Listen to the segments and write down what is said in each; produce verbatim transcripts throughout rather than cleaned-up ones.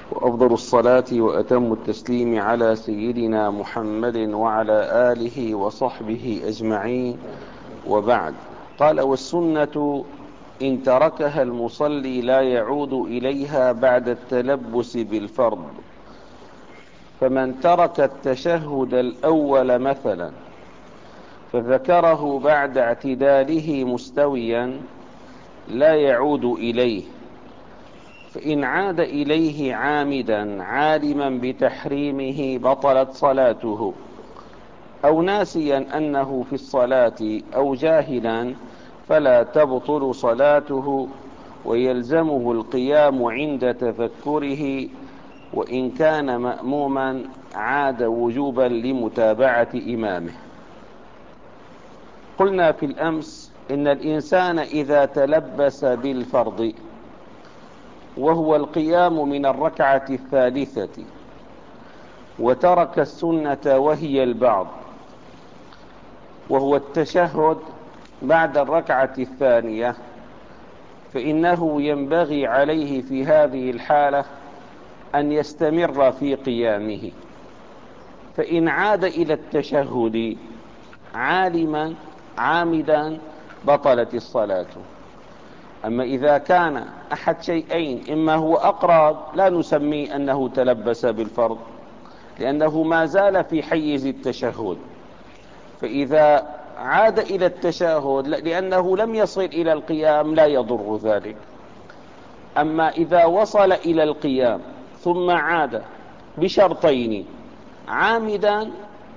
وأفضل الصلاة وأتم التسليم على سيدنا محمد وعلى آله وصحبه أجمعين، وبعد. قال: والسنة إن تركها المصلي لا يعود إليها بعد التلبس بالفرض، فمن ترك التشهد الأول مثلا فذكره بعد اعتداله مستويا لا يعود إليه، فإن عاد إليه عامدا عالما بتحريمه بطلت صلاته، أو ناسيا أنه في الصلاة أو جاهلا فلا تبطل صلاته، ويلزمه القيام عند تذكره، وإن كان مأموما عاد وجوبا لمتابعة إمامه. قلنا في الأمس إن الإنسان إذا تلبس بالفرض وهو القيام من الركعة الثالثة وترك السنة وهي البعض وهو التشهد بعد الركعة الثانية، فإنه ينبغي عليه في هذه الحالة أن يستمر في قيامه. فإن عاد إلى التشهد عالما عامدا بطلت الصلاة. أما إذا كان أحد شيئين: إما هو أقرب لا نسميه أنه تلبس بالفرض لأنه ما زال في حيز التشهد، فإذا عاد إلى التشهد لأنه لم يصل إلى القيام لا يضر ذلك. أما إذا وصل إلى القيام ثم عاد بشرطين: عامدا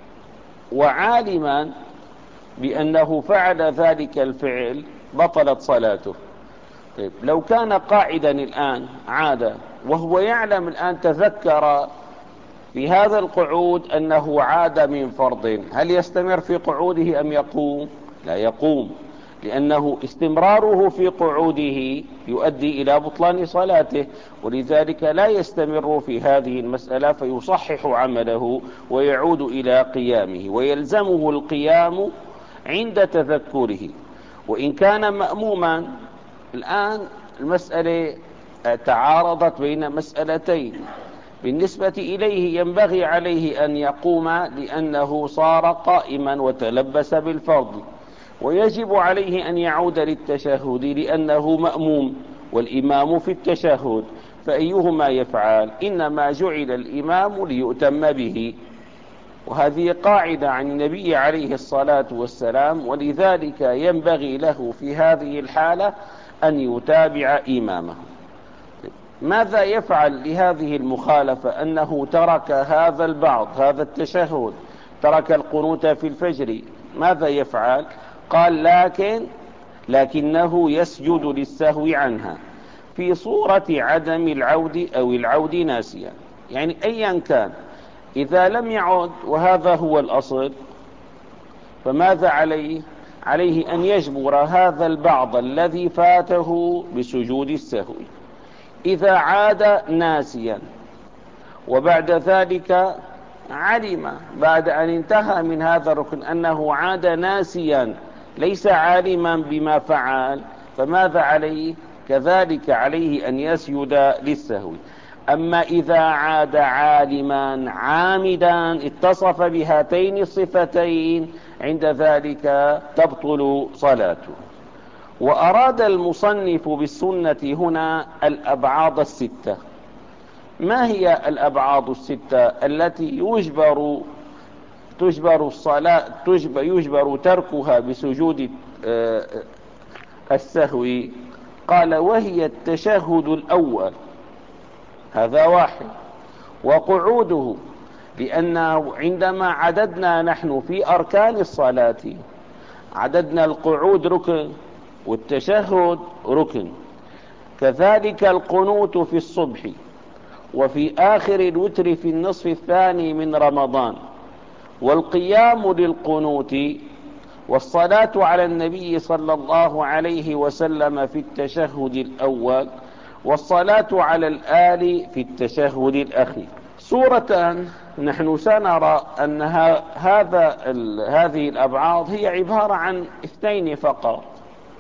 وعالما بأنه فعل ذلك الفعل، بطلت صلاته. طيب، لو كان قاعدا الآن عاد وهو يعلم الآن، تذكر في هذا القعود أنه عاد من فرض، هل يستمر في قعوده أم يقوم؟ لا يقوم، لأنه استمراره في قعوده يؤدي إلى بطلان صلاته، ولذلك لا يستمر في هذه المسألة فيصحح عمله ويعود إلى قيامه، ويلزمه القيام عند تذكره. وإن كان مأموما، الآن المسألة تعارضت بين مسألتين: بالنسبة إليه ينبغي عليه أن يقوم لأنه صار قائما وتلبس بالفرض، ويجب عليه أن يعود للتشهد لأنه مأموم والإمام في التشهد، فأيهما يفعل؟ إنما جعل الإمام ليؤتم به، وهذه قاعدة عن النبي عليه الصلاة والسلام، ولذلك ينبغي له في هذه الحالة أن يتابع إمامه. ماذا يفعل لهذه المخالفة؟ أنه ترك هذا البعض، هذا التشهد، ترك القنوت في الفجر، ماذا يفعل؟ قال: لكن لكنه يسجد للسهو عنها في صورة عدم العود أو العود ناسيا. يعني أيا كان، إذا لم يعد وهذا هو الأصل، فماذا عليه؟ عليه أن يجبر هذا البعض الذي فاته بسجود السهو. إذا عاد ناسيا وبعد ذلك علم بعد أن انتهى من هذا الركن أنه عاد ناسيا ليس عالما بما فعل، فماذا عليه؟ كذلك عليه أن يسجد للسهو. أما إذا عاد عالما عامدا اتصف بهاتين الصفتين، عند ذلك تبطل صلاته. وأراد المصنف بالسنة هنا الأبعاض الستة. ما هي الأبعاض الستة التي يجبر تجبر الصلاة تجبر يجبر تركها بسجود السهو؟ قال: وهي التشهد الأول، هذا واحد، وقعوده، لأنه عندما عددنا نحن في أركان الصلاة عددنا القعود ركن والتشهد ركن، كذلك القنوت في الصبح وفي آخر الوتر في النصف الثاني من رمضان، والقيام للقنوت، والصلاة على النبي صلى الله عليه وسلم في التشهد الأول، والصلاة على الآل في التشهد الأخير. صورة نحن سنرى أن هذا هذه الأبعاض هي عبارة عن اثنين فقط،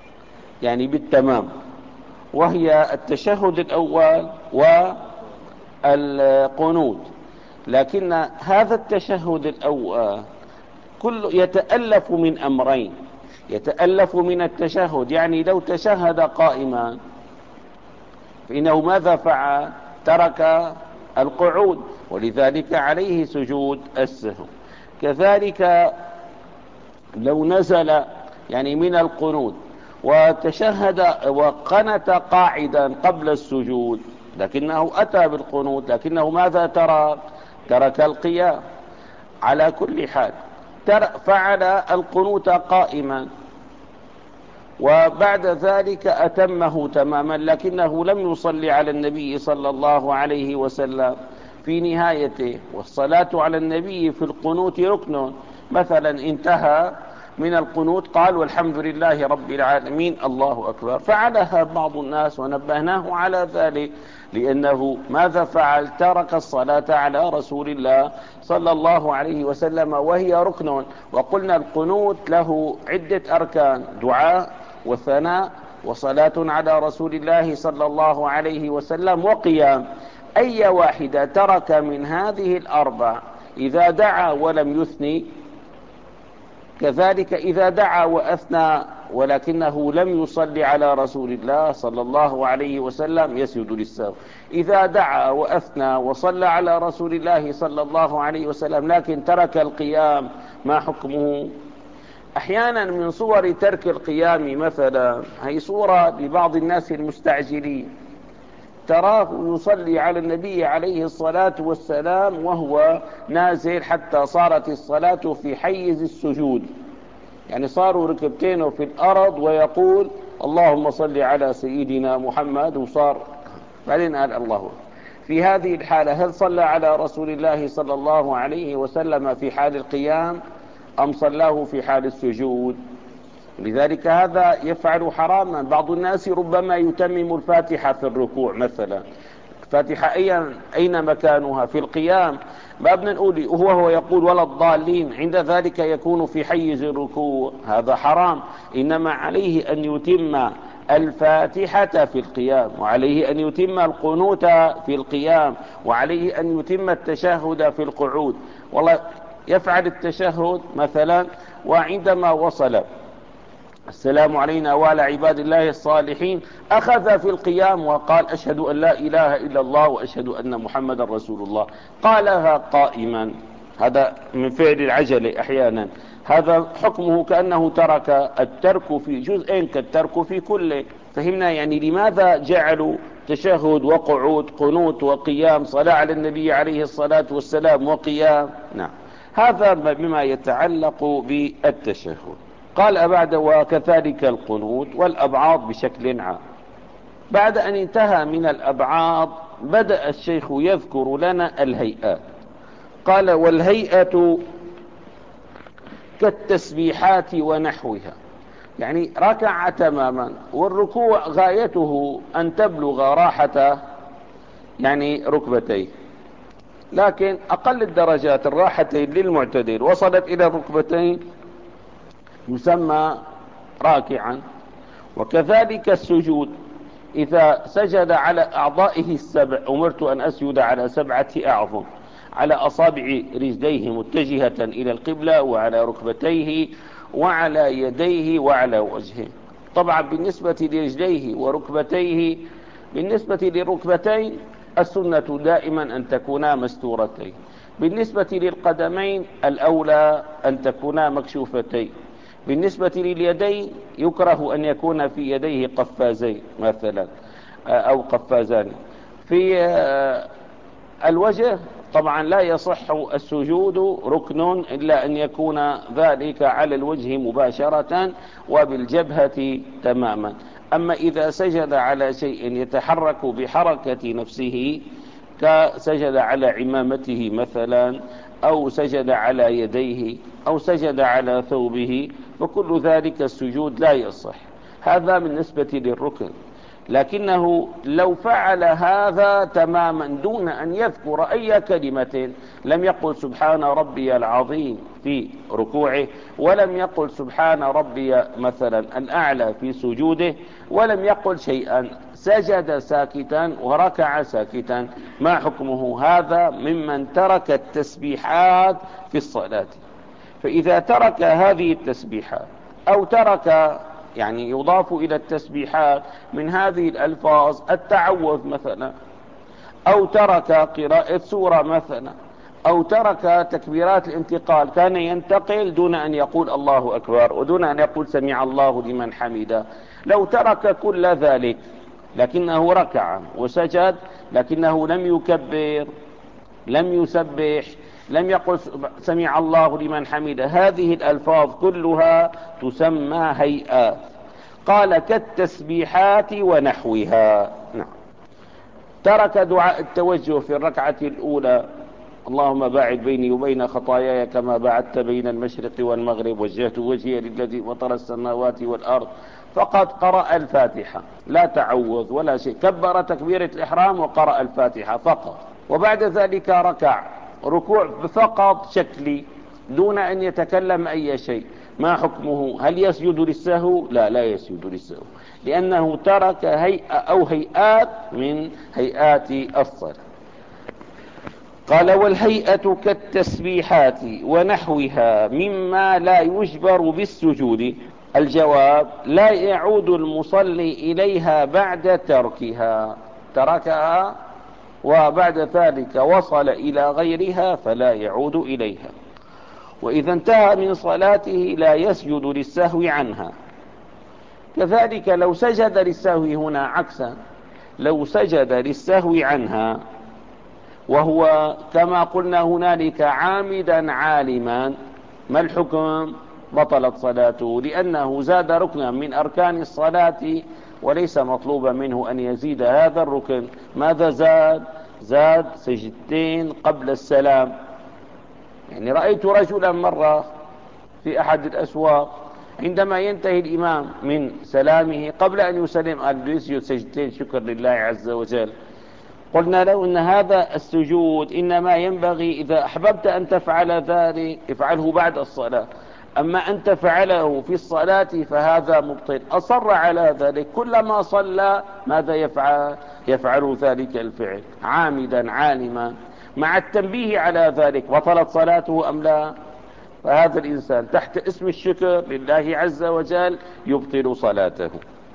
يعني بالتمام، وهي التشهد الأول القنوت. لكن هذا التشهد الأول كل يتألف من أمرين، يتألف من التشهد، يعني لو تشهد قائما فإنه ماذا فعل؟ ترك القعود، ولذلك عليه سجود السهو. كذلك لو نزل يعني من القنوت وتشهد وقنت قاعدا قبل السجود، لكنه أتى بالقنوت لكنه ماذا ترك؟ ترك القيام. على كل حال فعل القنوت قائما وبعد ذلك أتمه تماما، لكنه لم يصلي على النبي صلى الله عليه وسلم في نهايته، والصلاة على النبي في القنوت ركن. مثلا انتهى من القنوت قال والحمد لله رب العالمين الله أكبر، فعلها بعض الناس ونبهناه على ذلك، لأنه ماذا فعل؟ ترك الصلاة على رسول الله صلى الله عليه وسلم وهي ركن. وقلنا القنوت له عدة أركان: دعاء وثناء وصلاة على رسول الله صلى الله عليه وسلم وقيام. أي واحدة ترك من هذه الأربع إذا دعا ولم يثني، كذلك إذا دعا وأثنى ولكنه لم يصلي على رسول الله صلى الله عليه وسلم يسجد للسهو. إذا دعا وأثنى وصلى على رسول الله صلى الله عليه وسلم لكن ترك القيام، ما حكمه؟ أحيانا من صور ترك القيام مثلا، هي صورة لبعض الناس المستعجلين، تراه يصلي على النبي عليه الصلاة والسلام وهو نازل حتى صارت الصلاة في حيز السجود، يعني صاروا ركبتينه في الأرض ويقول اللهم صل على سيدنا محمد، وصار بعدين قال الله. في هذه الحالة هل صلى على رسول الله صلى الله عليه وسلم في حال القيام أم صلاه في حال السجود؟ لذلك هذا يفعل حراما. بعض الناس ربما يتمم الفاتحة في الركوع مثلا، الفاتحة أين مكانها؟ في القيام، ما بدنا نقول وهو يقول ولا الضالين، عند ذلك يكون في حيز الركوع، هذا حرام. إنما عليه أن يتم الفاتحة في القيام، وعليه أن يتم القنوت في القيام، وعليه أن يتم التشهد في القعود. والله يفعل التشهد مثلا، وعندما وصل السلام علينا وعلى عباد الله الصالحين أخذ في القيام وقال أشهد أن لا إله إلا الله وأشهد أن محمد رسول الله، قالها قائما. هذا من فعل العجلة أحيانا، هذا حكمه كأنه ترك الترك في جزء كالترك في كله. فهمنا يعني لماذا جعلوا تشهد وقعود، قنوت وقيام، صلاة على النبي عليه الصلاة والسلام وقيام. نعم، هذا بما يتعلق بالتشهد. قال بعد وكذلك القنوت والأبعاض بشكل عام. بعد أن انتهى من الأبعاض بدأ الشيخ يذكر لنا الهيئات. قال والهيئة كالتسبيحات ونحوها، يعني ركع تماما، والركوع غايته أن تبلغ راحة يعني ركبتيه، لكن أقل الدرجات الراحتين للمعتدل وصلت إلى الركبتين يسمى راكعا. وكذلك السجود، إذا سجد على أعضائه السبع، أمرت أن أسجد على سبعة أعظم، على أصابع رجليه متجهة إلى القبلة، وعلى ركبتيه، وعلى يديه، وعلى وجهه. طبعا بالنسبة لرجليه وركبتيه، بالنسبة للركبتين السنة دائما أن تكونا مستورتين، بالنسبة للقدمين الأولى أن تكونا مكشوفتين، بالنسبة لليدين يكره أن يكون في يديه قفازين مثلا أو قفازان. في الوجه طبعا لا يصح السجود ركن إلا أن يكون ذلك على الوجه مباشرة وبالجبهة تماما. أما إذا سجد على شيء يتحرك بحركة نفسه كسجد على عمامته مثلا، أو سجد على يديه، أو سجد على ثوبه، فكل ذلك السجود لا يصح. هذا بالنسبة للركن. لكنه لو فعل هذا تماما دون أن يذكر أي كلمة، لم يقل سبحان ربي العظيم في ركوعه، ولم يقل سبحان ربي مثلا الأعلى في سجوده، ولم يقل شيئا، سجد ساكتا وركع ساكتا، ما حكمه؟ هذا ممن ترك التسبيحات في الصلاة. فإذا ترك هذه التسبيحات أو ترك، يعني يضاف إلى التسبيحات من هذه الألفاظ التعوذ مثلا، أو ترك قراءة سورة مثلا، أو ترك تكبيرات الانتقال، كان ينتقل دون أن يقول الله أكبر ودون أن يقول سمع الله لمن حمده، لو ترك كل ذلك لكنه ركع وسجد لكنه لم يكبر، لم يسبح، لم يقل سمع الله لمن حمده، هذه الألفاظ كلها تسمى هيئات. قال كالتسبيحات ونحوها. نعم. ترك دعاء التوجه في الركعة الأولى، اللهم باعد بيني وبين خطاياي كما باعدت بين المشرق والمغرب، وجهت وجهي للذي فطر السماوات والأرض، فقد قرأ الفاتحة، لا تعوذ ولا شيء، كبر تكبيرة الإحرام وقرأ الفاتحة فقط، وبعد ذلك ركع ركوع فقط شكلي دون أن يتكلم أي شيء، ما حكمه؟ هل يسجد للسهو؟ لا، لا يسجد للسهو، لأنه ترك هيئة أو هيئات من هيئات الصلاة. قال والهيئة كالتسبيحات ونحوها مما لا يجبر بالسجود. الجواب: لا يعود المصلي إليها بعد تركها، تركها وبعد ذلك وصل إلى غيرها فلا يعود إليها. وإذا انتهى من صلاته لا يسجد للسهو عنها. كذلك لو سجد للسهو هنا عكسا، لو سجد للسهو عنها وهو كما قلنا هنالك عامدا عالما، ما الحكم؟ بطلت صلاته، لأنه زاد ركنا من أركان الصلاة وليس مطلوبا منه أن يزيد هذا الركن. ماذا زاد؟ زاد سجدتين قبل السلام. يعني رأيت رجلا مرة في أحد الأسواق عندما ينتهي الإمام من سلامه قبل أن يسلم قال يسجد سجدتين شكر لله عز وجل. قلنا له إن هذا السجود إنما ينبغي إذا أحببت أن تفعل ذلك افعله بعد الصلاة، أما أن تفعله في الصلاة فهذا مبطل. أصر على ذلك، كلما صلى ماذا يفعل؟ يفعل ذلك الفعل عامدا عالما مع التنبيه على ذلك. بطلت صلاته أم لا؟ فهذا الإنسان تحت اسم الشكر لله عز وجل يبطل صلاته.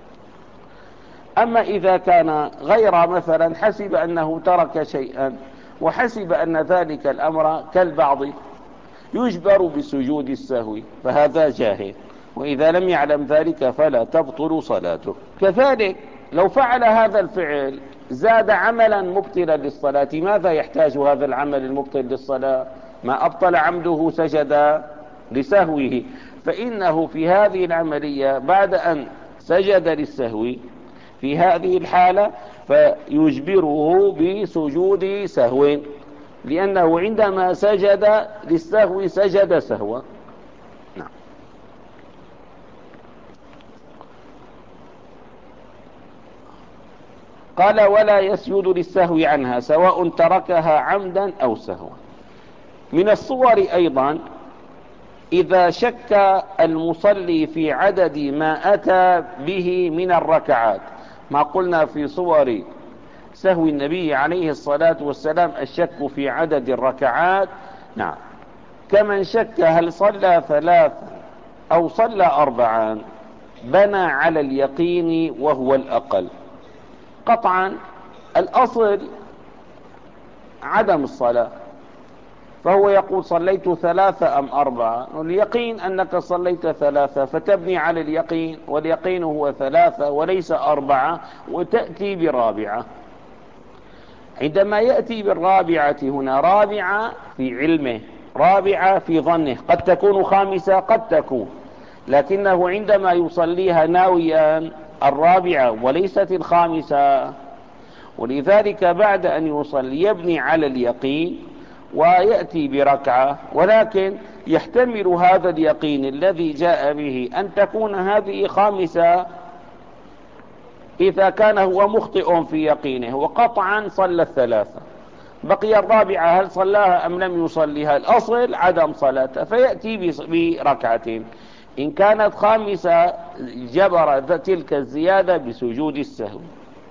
أما إذا كان غير مثلا حسب أنه ترك شيئا وحسب أن ذلك الأمر كالبعض يجبر بسجود السهو فهذا جاهل، وإذا لم يعلم ذلك فلا تبطل صلاته. كذلك لو فعل هذا الفعل زاد عملا مبطلا للصلاة، ماذا يحتاج هذا العمل المبطل للصلاة؟ ما أبطل عمده سجد لسهوه، فإنه في هذه العملية بعد أن سجد للسهو في هذه الحالة فيجبره بسجود سهو، لأنه عندما سجد للسهو سجد سهوا. نعم. قال ولا يسجد للسهو عنها سواء تركها عمدا أو سهوا. من الصور أيضا إذا شك المصلي في عدد ما أتى به من الركعات، ما قلنا في صور سهو النبي عليه الصلاة والسلام الشك في عدد الركعات. نعم. كمن شك هل صلى ثلاثا أو صلى أربعا بنى على اليقين وهو الأقل. قطعا الأصل عدم الصلاة، فهو يقول صليت ثلاثة أم أربعة، واليقين أنك صليت ثلاثة فتبني على اليقين، واليقين هو ثلاثة وليس أربعة، وتأتي برابعة. عندما يأتي بالرابعة هنا رابعة في علمه، رابعة في ظنه، قد تكون خامسة قد تكون، لكنه عندما يصليها ناويا الرابعة وليست الخامسة، ولذلك بعد أن يصلي يبني على اليقين ويأتي بركعة، ولكن يحتمل هذا اليقين الذي جاء به أن تكون هذه خامسة إذا كان هو مخطئ في يقينه، وقطعا صلى الثلاثة، بقي الرابعة هل صلاها أم لم يصليها؟ الأصل عدم صلاته، فيأتي بركعتين. إن كانت خامسة جبر تلك الزيادة بسجود السهو.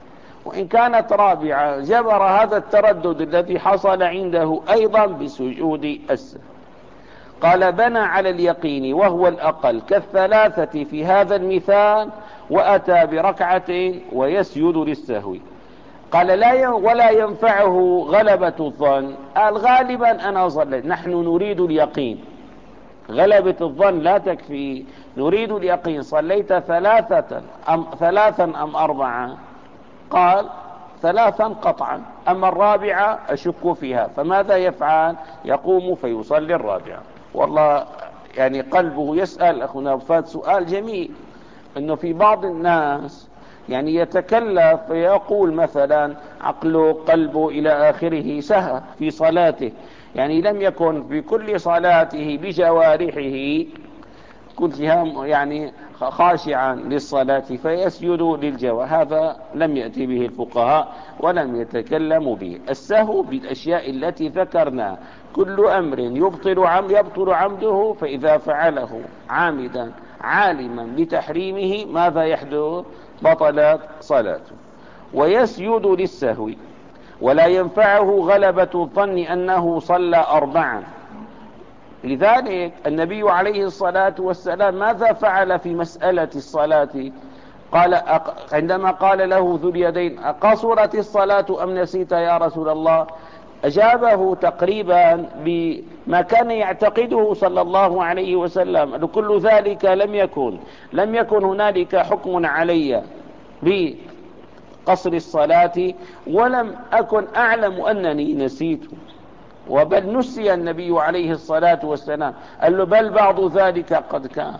وإن كانت رابعة جبر هذا التردد الذي حصل عنده أيضا بسجود السهو. قال بنى على اليقين وهو الأقل كالثلاثة في هذا المثال، وأتى بركعتين ويسجد للسهو. قال لا ولا ينفعه غلبة الظن. قال غالبا أنا صليت، نحن نريد اليقين، غلبة الظن لا تكفي، نريد اليقين. صليت ثلاثة أم ثلاثا أم أربعة؟ قال ثلاثا قطعا، أما الرابعة أشك فيها. فماذا يفعل؟ يقوم فيصلي الرابعة. والله يعني قلبه يسأل أخونا وفات سؤال جميل، أنه في بعض الناس يعني يتكلف فيقول مثلا عقله قلبه إلى آخره سهى في صلاته، يعني لم يكن في كل صلاته بجوارحه كلها يعني خاشعا للصلاة فيسجد للجوارح. هذا لم يأتي به الفقهاء ولم يتكلموا به. السهو بالأشياء التي ذكرنا، كل أمر يبطل عم يبطل عمده، فإذا فعله عامدا عالما بتحريمه ماذا يحدث؟ بطلت صلاته. ويسجد للسهو ولا ينفعه غلبة الظن أنه صلى أربعا. لذلك النبي عليه الصلاة والسلام ماذا فعل في مسألة الصلاة؟ قال عندما قال له ذو اليدين أقصرت الصلاة أم نسيت يا رسول الله؟ أجابه تقريبا بما كان يعتقده صلى الله عليه وسلم، كل ذلك لم يكن لم يكن هنالك حكم علي بقصر الصلاة، ولم أكن أعلم أنني نسيت. وبل نسي النبي عليه الصلاة والسلام، قال له بل بعض ذلك قد كان.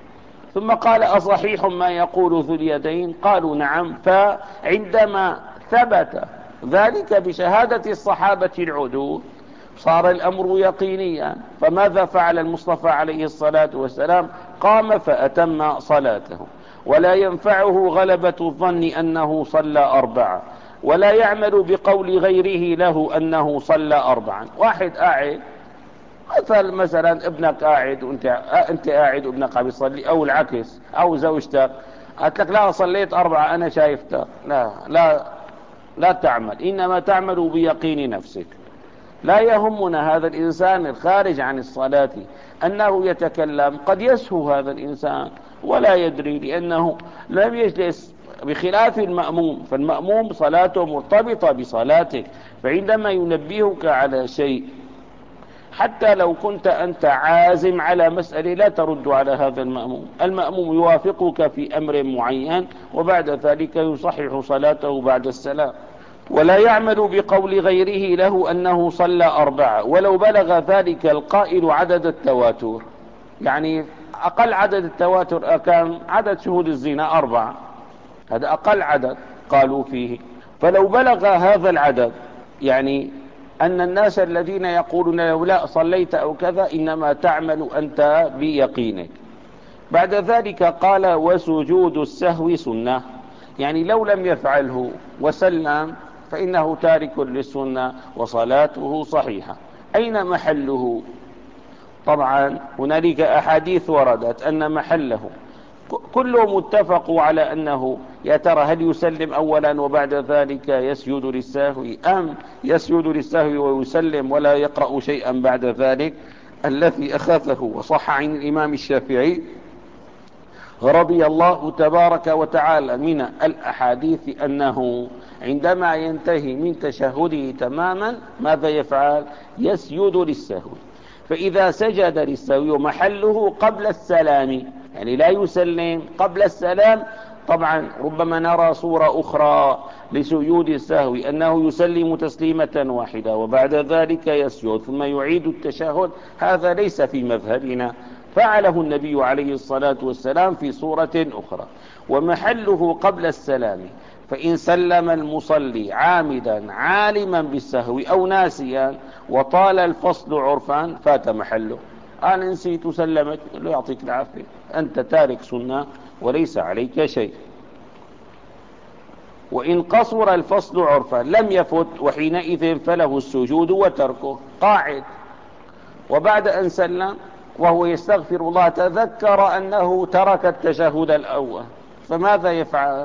ثم قال أصحيح ما يقول ذو اليدين؟ قالوا نعم. فعندما ثبت ذلك بشهادة الصحابة العدول صار الأمر يقينيا. فماذا فعل المصطفى عليه الصلاة والسلام؟ قام فأتم صلاته. ولا ينفعه غلبة الظن أنه صلى أربعة، ولا يعمل بقول غيره له أنه صلى أربعا. واحد قاعد مثل مثلا ابنك قاعد وانت انت قاعد وابنك عم يصلي، او العكس، او زوجتك قالت لك لا صليت أربعة أنا شايفتك، لا لا لا تعمل، إنما تعمل بيقين نفسك. لا يهمنا هذا الإنسان الخارج عن الصلاة أنه يتكلم، قد يسهو هذا الإنسان ولا يدري لأنه لم يجلس، بخلاف المأموم. فالمأموم صلاته مرتبطة بصلاتك، فعندما ينبهك على شيء حتى لو كنت أنت عازم على مسألة لا ترد على هذا المأموم. المأموم يوافقك في أمر معين وبعد ذلك يصحح صلاته بعد السلام. ولا يعمل بقول غيره له أنه صلى أربعة ولو بلغ ذلك القائل عدد التواتر. يعني أقل عدد التواتر كان عدد شهود الزنا أربعة، هذا أقل عدد قالوا فيه. فلو بلغ هذا العدد، يعني أن الناس الذين يقولون له لا صليت أو كذا، إنما تعمل أنت بيقينك. بعد ذلك قال وسجود السهو سنة، يعني لو لم يفعله وسلم فإنه تارك للسنة وصلاته صحيحة. أين محله؟ طبعا هنالك أحاديث وردت أن محله كلهم اتفقوا على أنه يا ترى هل يسلم أولا وبعد ذلك يسجد للسهو، أم يسجد للسهو ويسلم ولا يقرأ شيئا بعد ذلك. الذي أخذه وصح عن الإمام الشافعي رضي الله تبارك وتعالى من الأحاديث أنه عندما ينتهي من تشهده تماما ماذا يفعل؟ يسجد للسهو. فإذا سجد للسهو محله قبل السلام، يعني لا يسلم قبل السلام. طبعا ربما نرى صورة أخرى لسجود السهو أنه يسلم تسليمة واحدة وبعد ذلك يسجد ثم يعيد التشهد. هذا ليس في مذهبنا، فعله النبي عليه الصلاة والسلام في صورة أخرى. ومحله قبل السلام، فإن سلم المصلي عامدا عالما بالسهو أو ناسيا وطال الفصل عرفا فات محله. أنا نسيت سلمت، له يعطيك العافية، أنت تارك سنة وليس عليك شيء. وإن قصر الفصل عرفا لم يفت، وحينئذ فله السجود وتركه. قاعد وبعد أن سلم وهو يستغفر الله تذكر أنه ترك التشهد الأول، فماذا يفعل؟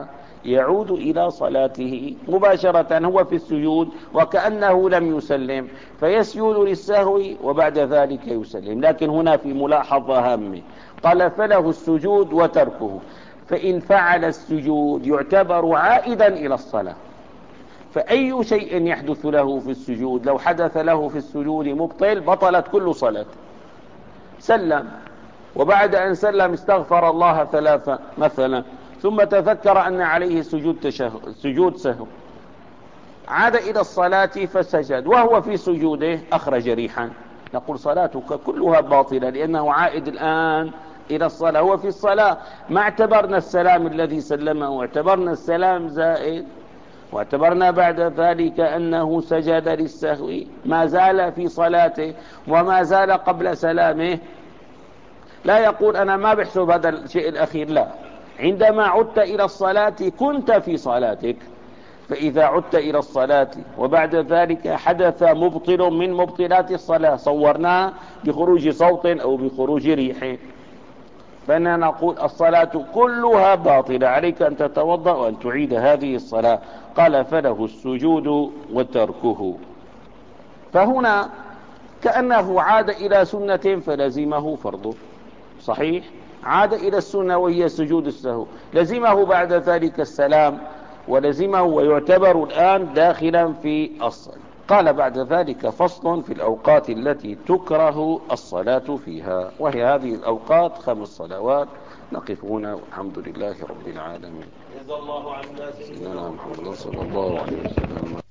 يعود إلى صلاته مباشرة، هو في السجود وكأنه لم يسلم، فيسجد للسهو وبعد ذلك يسلم. لكن هنا في ملاحظة هامة، قال فله السجود وتركه، فإن فعل السجود يعتبر عائدا إلى الصلاة. فأي شيء يحدث له في السجود لو حدث له في السجود مبطل بطلت كل صلاة. سلم وبعد أن سلم استغفر الله ثلاثة مثلا، ثم تذكر أن عليه سجود تشهد سجود سهو، عاد إلى الصلاة فسجد وهو في سجوده أخرج ريحا، نقول صلاتك كلها باطلة لأنه عائد الآن إلى الصلاة. هو في الصلاة ما اعتبرنا السلام الذي سلمه، واعتبرنا السلام زائد، واعتبرنا بعد ذلك أنه سجد للسهو، ما زال في صلاته وما زال قبل سلامه. لا يقول أنا ما بحسب هذا الشيء الأخير، لا، عندما عدت إلى الصلاة كنت في صلاتك. فإذا عدت إلى الصلاة وبعد ذلك حدث مبطل من مبطلات الصلاة صورناه بخروج صوت أو بخروج ريح، فإننا نقول الصلاة كلها باطلة، عليك أن تتوضأ وأن تعيد هذه الصلاة. قال فله السجود وتركه. فهنا كأنه عاد إلى سنة فلزمه فرضه، صحيح، عاد إلى السنة وهي سجود السهو، لزمه بعد ذلك السلام ولزمه ويعتبر الآن داخلا في الصلاة. قال بعد ذلك فصل في الأوقات التي تكره الصلاة فيها، وهي هذه الأوقات خمس صلوات. نقف هنا والحمد لله رب العالمين. جزا الله عنا سيدنا محمد صلى الله عليه وسلم.